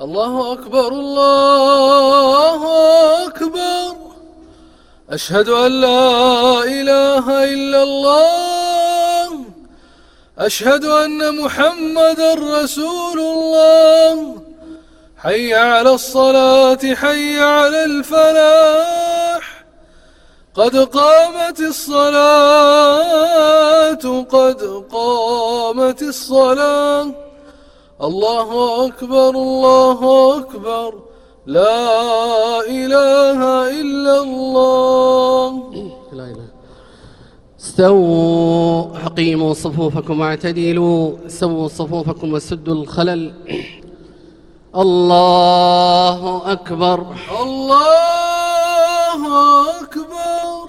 الله أكبر الله أكبر. أشهد أن لا إله إلا الله. أشهد أن محمدا رسول الله. حي على الصلاة حي على الفلاح. قد قامت الصلاة قد قامت الصلاة. الله أكبر الله أكبر. لا إله إلا الله. لا إله. استووا، أقيموا صفوفكم واعتدلوا، سووا صفوفكم وسدوا الخلل. الله أكبر الله أكبر.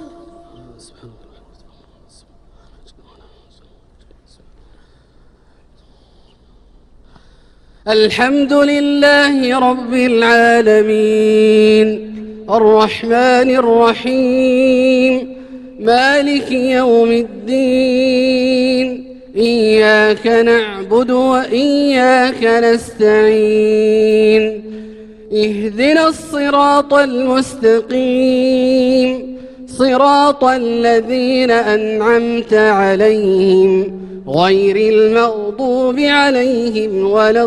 الحمد لله رب العالمين الرحمن الرحيم مالك يوم الدين. إياك نعبد وإياك نستعين. اهدنا الصراط المستقيم، صراط الذين أنعمت عليهم غير المغضوب عليهم ولا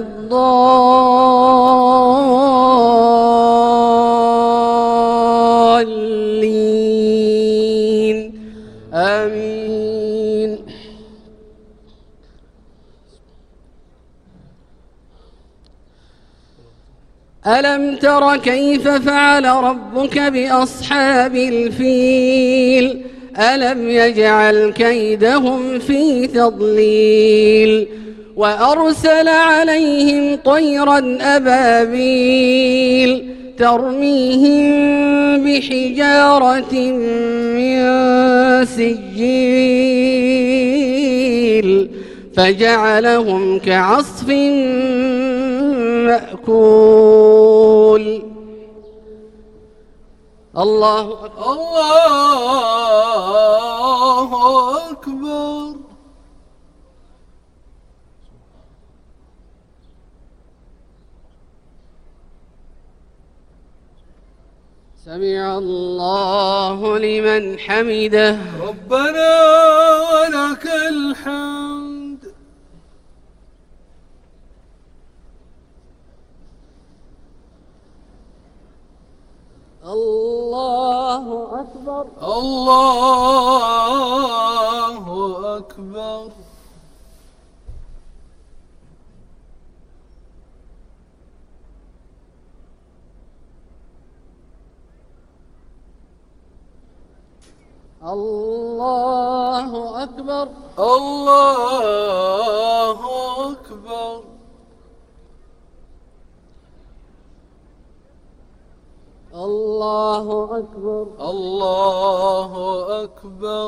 الضالين. آمين. ألم تر كيف فعل ربك بأصحاب الفيل؟ ألم يجعل كيدهم في تضليل وأرسل عليهم طيرا أبابيل ترميهم بحجارة من سجيل فجعلهم كعصف مأكول. الله أكبر الله أكبر. سمع الله لمن حمده. ربنا ولك الحمد. الله أكبر الله أكبر. الله أكبر الله أكبر. الله أكبر الله أكبر.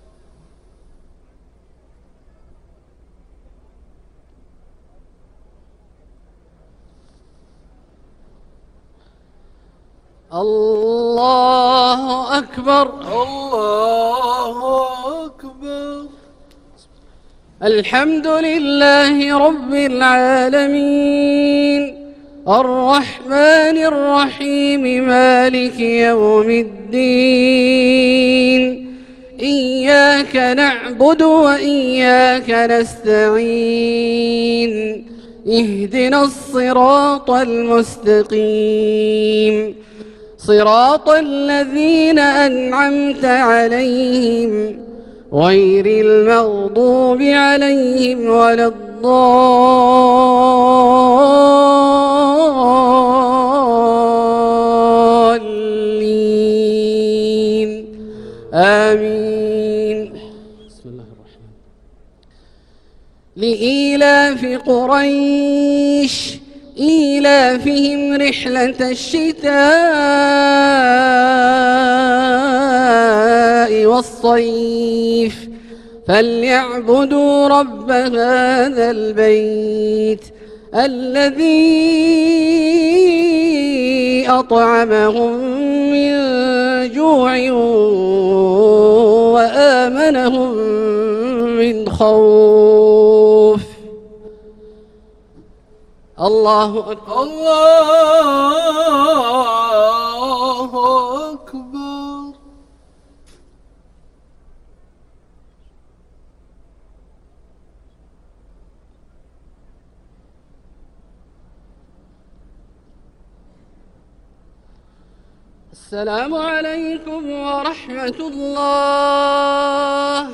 الله أكبر الله أكبر. الحمد لله رب العالمين الرحمن الرحيم مالك يوم الدين. إياك نعبد وإياك نستعين. اهدنا الصراط المستقيم، صراط الذين أنعمت عليهم غير المغضوب عليهم ولا الضالين. آمين. بسم الله الرحمن. لإيلاف قريش إيلافهم رحلة الشتاء والصيف فليعبدوا رب هذا البيت الذي أطعمهم من جوع وآمنهم من خوف. الله أكبر. الله أكبر. السلام عليكم ورحمة الله.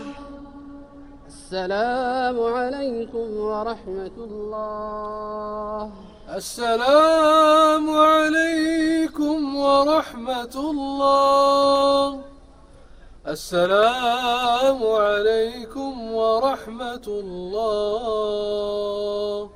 السلام عليكم ورحمة الله. السلام عليكم ورحمة الله. السلام عليكم ورحمة الله.